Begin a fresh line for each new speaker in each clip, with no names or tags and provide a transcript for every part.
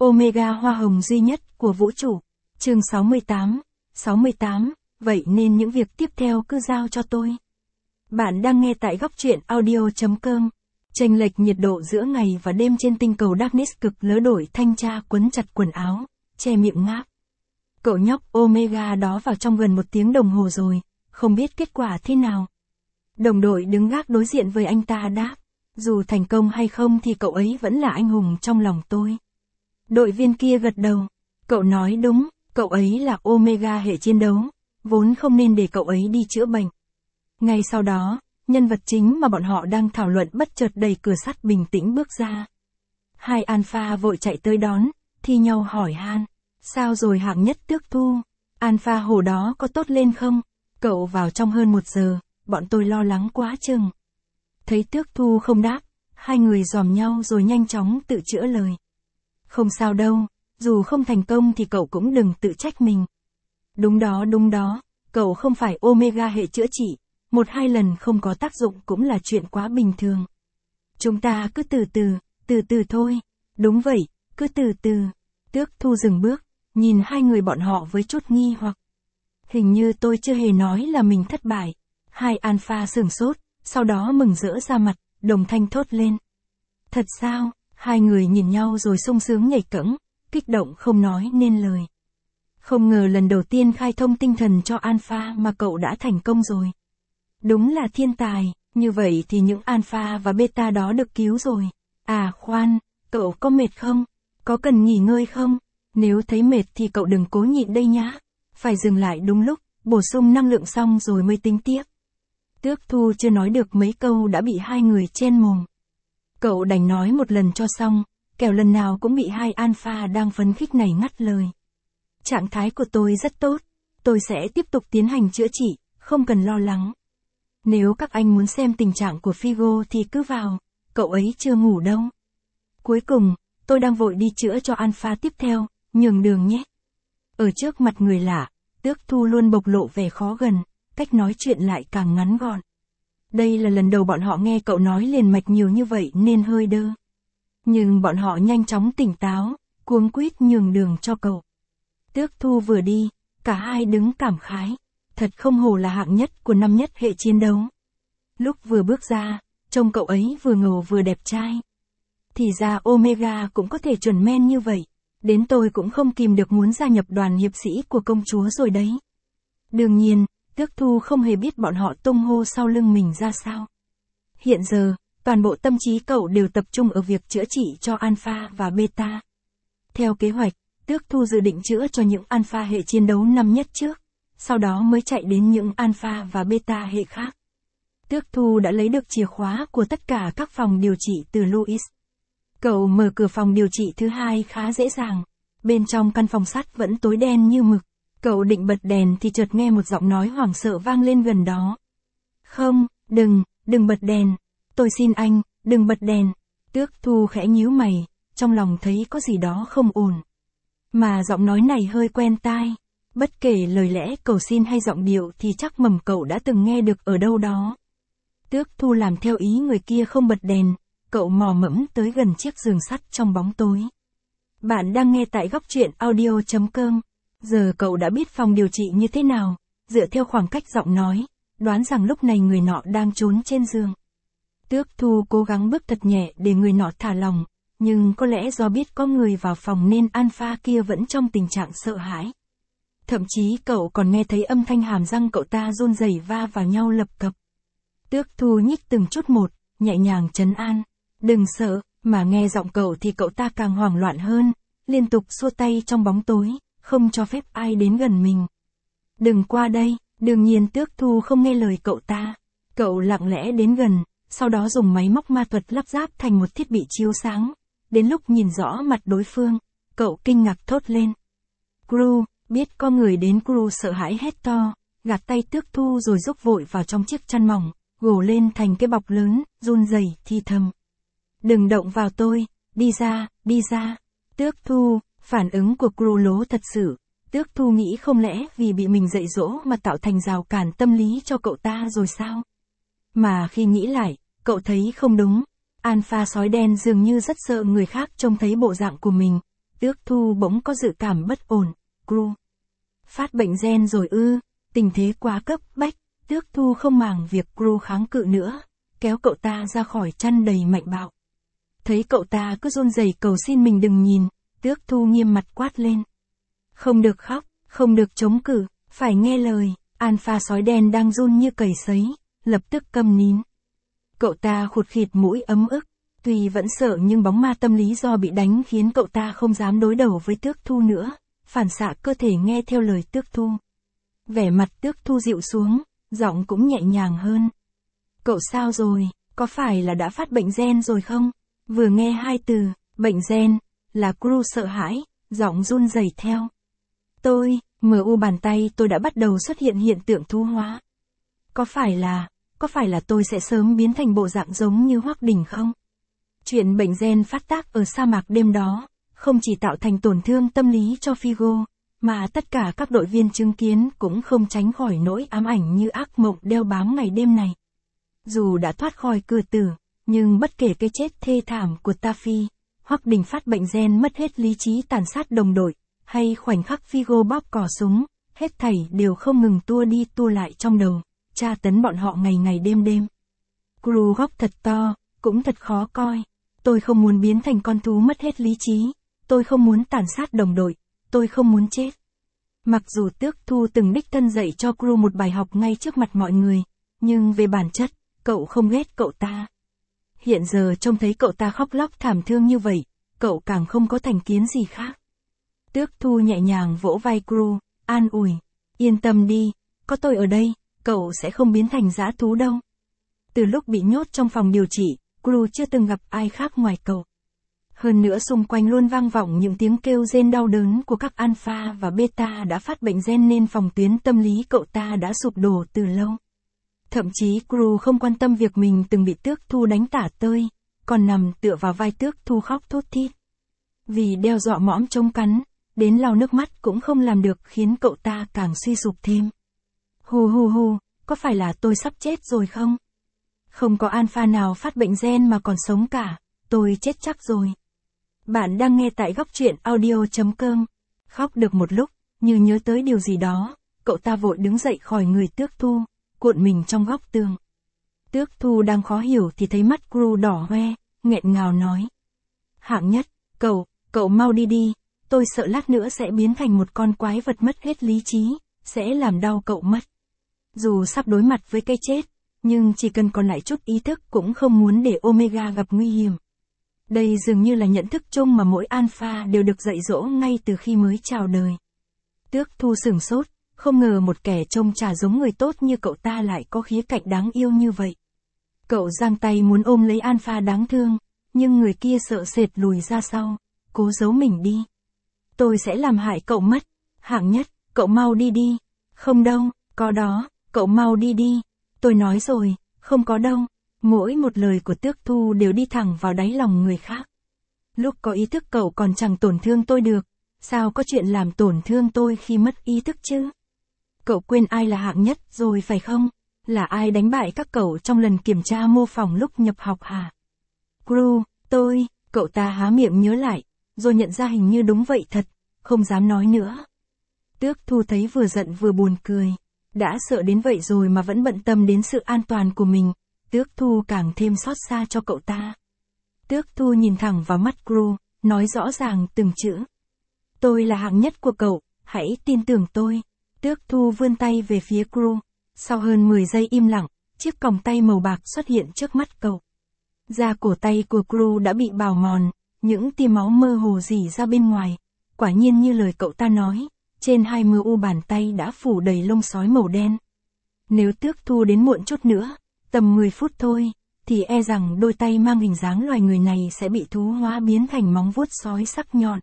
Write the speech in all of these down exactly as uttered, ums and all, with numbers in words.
Omega hoa hồng duy nhất của vũ trụ. Chương sáu mươi tám. sáu mươi tám, vậy nên những việc tiếp theo cứ giao cho tôi. Bạn đang nghe tại góc truyện audio chấm com. Chênh lệch nhiệt độ giữa ngày và đêm trên tinh cầu Darkness cực lớ đổi thanh tra quấn chặt quần áo, che miệng ngáp. Cậu nhóc Omega đó vào trong gần một tiếng đồng hồ rồi, không biết kết quả thế nào. Đồng đội đứng gác đối diện với anh ta đáp, dù thành công hay không thì cậu ấy vẫn là anh hùng trong lòng tôi. Đội viên kia gật đầu, cậu nói đúng, cậu ấy là Omega hệ chiến đấu, vốn không nên để cậu ấy đi chữa bệnh. Ngay sau đó, nhân vật chính mà bọn họ đang thảo luận bất chợt đẩy cửa sắt bình tĩnh bước ra. Hai Alpha vội chạy tới đón, thi nhau hỏi han, sao rồi hạng nhất Tước Thu, Alpha hồ đó có tốt lên không? Cậu vào trong hơn một giờ, bọn tôi lo lắng quá chừng. Thấy Tước Thu không đáp, hai người dòm nhau rồi nhanh chóng tự chữa lời. Không sao đâu, dù không thành công thì cậu cũng đừng tự trách mình. Đúng đó đúng đó, cậu không phải Omega hệ chữa trị, một hai lần không có tác dụng cũng là chuyện quá bình thường. Chúng ta cứ từ từ, từ từ thôi. Đúng vậy, cứ từ từ. Tước Thu dừng bước, nhìn hai người bọn họ với chút nghi hoặc. Hình như tôi chưa hề nói là mình thất bại. Hai Alpha sửng sốt, sau đó mừng rỡ ra mặt, đồng thanh thốt lên. Thật sao? Hai người nhìn nhau rồi sung sướng nhảy cẫng, kích động không nói nên lời. Không ngờ lần đầu tiên khai thông tinh thần cho Alpha mà cậu đã thành công rồi. Đúng là thiên tài, như vậy thì những Alpha và Beta đó được cứu rồi. À khoan, cậu có mệt không? Có cần nghỉ ngơi không? Nếu thấy mệt thì cậu đừng cố nhịn đây nhá. Phải dừng lại đúng lúc, bổ sung năng lượng xong rồi mới tính tiếp. Tước Thu chưa nói được mấy câu đã bị hai người chen mồm. Cậu đành nói một lần cho xong, kẻo lần nào cũng bị hai Alpha đang phấn khích này ngắt lời. Trạng thái của tôi rất tốt, tôi sẽ tiếp tục tiến hành chữa trị, không cần lo lắng. Nếu các anh muốn xem tình trạng của Figo thì cứ vào, cậu ấy chưa ngủ đâu. Cuối cùng, tôi đang vội đi chữa cho Alpha tiếp theo, nhường đường nhé. Ở trước mặt người lạ, Tước Thu luôn bộc lộ vẻ khó gần, cách nói chuyện lại càng ngắn gọn. Đây là lần đầu bọn họ nghe cậu nói liền mạch nhiều như vậy nên hơi đơ. Nhưng bọn họ nhanh chóng tỉnh táo, cuống quýt nhường đường cho cậu. Tước Thu vừa đi, cả hai đứng cảm khái. Thật không hổ là hạng nhất của năm nhất hệ chiến đấu. Lúc vừa bước ra, trông cậu ấy vừa ngầu vừa đẹp trai. Thì ra Omega cũng có thể chuẩn men như vậy. Đến tôi cũng không kìm được muốn gia nhập đoàn hiệp sĩ của công chúa rồi đấy. Đương nhiên, Tước Thu không hề biết bọn họ tung hô sau lưng mình ra sao. Hiện giờ, toàn bộ tâm trí cậu đều tập trung ở việc chữa trị cho Alpha và Beta. Theo kế hoạch, Tước Thu dự định chữa cho những Alpha hệ chiến đấu năm nhất trước, sau đó mới chạy đến những Alpha và Beta hệ khác. Tước Thu đã lấy được chìa khóa của tất cả các phòng điều trị từ Louis. Cậu mở cửa phòng điều trị thứ hai khá dễ dàng. Bên trong căn phòng sắt vẫn tối đen như mực. Cậu định bật đèn thì chợt nghe một giọng nói hoảng sợ vang lên gần đó. Không, đừng, đừng bật đèn. Tôi xin anh, đừng bật đèn. Tước Thu khẽ nhíu mày, trong lòng thấy có gì đó không ổn. Mà giọng nói này hơi quen tai. Bất kể lời lẽ cầu xin hay giọng điệu thì chắc mầm cậu đã từng nghe được ở đâu đó. Tước Thu làm theo ý người kia không bật đèn, cậu mò mẫm tới gần chiếc giường sắt trong bóng tối. Bạn đang nghe tại góc truyện audio chấm com. Giờ cậu đã biết phòng điều trị như thế nào, dựa theo khoảng cách giọng nói, đoán rằng lúc này người nọ đang trốn trên giường. Tước Thu cố gắng bước thật nhẹ để người nọ thả lòng, nhưng có lẽ do biết có người vào phòng nên Alpha kia vẫn trong tình trạng sợ hãi. Thậm chí cậu còn nghe thấy âm thanh hàm răng cậu ta run rẩy va vào nhau lập cập. Tước Thu nhích từng chút một, nhẹ nhàng trấn an. Đừng sợ, mà nghe giọng cậu thì cậu ta càng hoảng loạn hơn, liên tục xua tay trong bóng tối, không cho phép ai đến gần mình. Đừng qua đây, đương nhiên Tước Thu không nghe lời cậu ta. Cậu lặng lẽ đến gần, sau đó dùng máy móc ma thuật lắp ráp thành một thiết bị chiếu sáng. Đến lúc nhìn rõ mặt đối phương, cậu kinh ngạc thốt lên. Gru, biết có người đến Gru sợ hãi hét to, gạt tay Tước Thu rồi rúc vội vào trong chiếc chăn mỏng, gồ lên thành cái bọc lớn, run rẩy thi thầm. Đừng động vào tôi, đi ra, đi ra. Tước Thu, phản ứng của Gru lố thật sự. Tước Thu nghĩ không lẽ vì bị mình dạy dỗ mà tạo thành rào cản tâm lý cho cậu ta rồi sao? Mà khi nghĩ lại, cậu thấy không đúng. Alpha sói đen dường như rất sợ người khác trông thấy bộ dạng của mình. Tước Thu bỗng có dự cảm bất ổn. Gru. Phát bệnh gen rồi ư, tình thế quá cấp bách. Tước Thu không màng việc Gru kháng cự nữa, kéo cậu ta ra khỏi chăn đầy mạnh bạo. Thấy cậu ta cứ run rẩy cầu xin mình đừng nhìn, Tước Thu nghiêm mặt quát lên. Không được khóc, không được chống cự, phải nghe lời. Alpha sói đen đang run như cầy sấy, lập tức câm nín. Cậu ta khụt khịt mũi ấm ức, tuy vẫn sợ nhưng bóng ma tâm lý do bị đánh khiến cậu ta không dám đối đầu với Tước Thu nữa, phản xạ cơ thể nghe theo lời Tước Thu. Vẻ mặt Tước Thu dịu xuống, giọng cũng nhẹ nhàng hơn. Cậu sao rồi, có phải là đã phát bệnh gen rồi không? Vừa nghe hai từ, bệnh gen, là Gru sợ hãi, giọng run rẩy theo. Tôi, mờ u bàn tay tôi đã bắt đầu xuất hiện hiện tượng thu hóa. Có phải là, có phải là tôi sẽ sớm biến thành bộ dạng giống như Hoắc Đình không? Chuyện bệnh gen phát tác ở sa mạc đêm đó, không chỉ tạo thành tổn thương tâm lý cho Figo, mà tất cả các đội viên chứng kiến cũng không tránh khỏi nỗi ám ảnh như ác mộng đeo bám ngày đêm này. Dù đã thoát khỏi cửa tử, nhưng bất kể cái chết thê thảm của Taffy, Hoắc Đình phát bệnh gen mất hết lý trí tàn sát đồng đội, hay khoảnh khắc Figo bóp cò súng, hết thảy đều không ngừng tua đi tua lại trong đầu, tra tấn bọn họ ngày ngày đêm đêm. Gru góc thật to, cũng thật khó coi. Tôi không muốn biến thành con thú mất hết lý trí, tôi không muốn tàn sát đồng đội, tôi không muốn chết. Mặc dù Tước Thu từng đích thân dạy cho Gru một bài học ngay trước mặt mọi người, nhưng về bản chất, cậu không ghét cậu ta. Hiện giờ trông thấy cậu ta khóc lóc thảm thương như vậy, cậu càng không có thành kiến gì khác. Tước Thu nhẹ nhàng vỗ vai Gru, an ủi. Yên tâm đi, có tôi ở đây, cậu sẽ không biến thành dã thú đâu. Từ lúc bị nhốt trong phòng điều trị, Gru chưa từng gặp ai khác ngoài cậu. Hơn nữa xung quanh luôn vang vọng những tiếng kêu rên đau đớn của các alpha và beta đã phát bệnh gen nên phòng tuyến tâm lý cậu ta đã sụp đổ từ lâu. Thậm chí Gru không quan tâm việc mình từng bị Tước Thu đánh tả tơi, còn nằm tựa vào vai Tước Thu khóc thút thít. Vì đeo dọa mõm chống cắn, đến lau nước mắt cũng không làm được khiến cậu ta càng suy sụp thêm. Hù hù hù, có phải là tôi sắp chết rồi không? Không có alpha nào phát bệnh gen mà còn sống cả, tôi chết chắc rồi. Bạn đang nghe tại góc truyện audio chấm com. Khóc được một lúc, như nhớ tới điều gì đó, cậu ta vội đứng dậy khỏi người Tước Thu, cuộn mình trong góc tường. Tước Thu đang khó hiểu thì thấy mắt Gru đỏ hoe, nghẹn ngào nói. Hạng Nhất, cậu, cậu mau đi đi, tôi sợ lát nữa sẽ biến thành một con quái vật mất hết lý trí, sẽ làm đau cậu mất. Dù sắp đối mặt với cái chết, nhưng chỉ cần còn lại chút ý thức cũng không muốn để Omega gặp nguy hiểm. Đây dường như là nhận thức chung mà mỗi alpha đều được dạy dỗ ngay từ khi mới chào đời. Tước Thu sửng sốt, không ngờ một kẻ trông chả giống người tốt như cậu ta lại có khía cạnh đáng yêu như vậy. Cậu giang tay muốn ôm lấy alpha đáng thương, nhưng người kia sợ sệt lùi ra sau, cố giấu mình đi. Tôi sẽ làm hại cậu mất. Hạng Nhất, cậu mau đi đi. Không đâu, có đó, cậu mau đi đi. Tôi nói rồi, không có đâu. Mỗi một lời của Tước Thu đều đi thẳng vào đáy lòng người khác. Lúc có ý thức cậu còn chẳng tổn thương tôi được, sao có chuyện làm tổn thương tôi khi mất ý thức chứ? Cậu quên ai là Hạng Nhất rồi phải không? Là ai đánh bại các cậu trong lần kiểm tra mô phỏng lúc nhập học hả? Gru, tôi, cậu ta há miệng nhớ lại, rồi nhận ra hình như đúng vậy thật, không dám nói nữa. Tước Thu thấy vừa giận vừa buồn cười, đã sợ đến vậy rồi mà vẫn bận tâm đến sự an toàn của mình, Tước Thu càng thêm xót xa cho cậu ta. Tước Thu nhìn thẳng vào mắt Gru, nói rõ ràng từng chữ. Tôi là Hạng Nhất của cậu, hãy tin tưởng tôi. Tước Thu vươn tay về phía Gru, sau hơn mười giây im lặng, chiếc còng tay màu bạc xuất hiện trước mắt cậu. Da cổ tay của Gru đã bị bào mòn, những tia máu mơ hồ rỉ ra bên ngoài, quả nhiên như lời cậu ta nói, trên hai mươi u bàn tay đã phủ đầy lông sói màu đen. Nếu Tước Thu đến muộn chút nữa, tầm mười phút thôi, thì e rằng đôi tay mang hình dáng loài người này sẽ bị thú hóa biến thành móng vuốt sói sắc nhọn.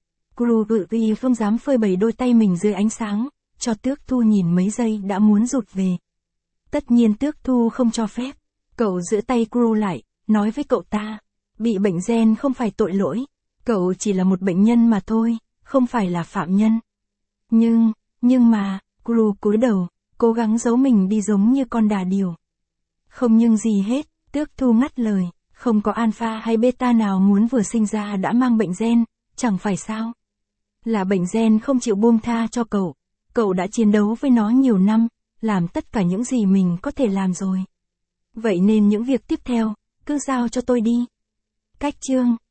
Gru gự ghi không dám phơi bày đôi tay mình dưới ánh sáng, cho Tước Thu nhìn mấy giây đã muốn rụt về. Tất nhiên Tước Thu không cho phép, cậu giữ tay Gru lại, nói với cậu ta, bị bệnh gen không phải tội lỗi, cậu chỉ là một bệnh nhân mà thôi, không phải là phạm nhân. Nhưng, nhưng mà, Gru cúi đầu, cố gắng giấu mình đi giống như con đà điểu. Không nhưng gì hết, Tước Thu ngắt lời, không có alpha hay beta nào muốn vừa sinh ra đã mang bệnh gen, chẳng phải sao? Là bệnh gen không chịu buông tha cho cậu. Cậu đã chiến đấu với nó nhiều năm, làm tất cả những gì mình có thể làm rồi. Vậy nên những việc tiếp theo, cứ giao cho tôi đi. Cách chương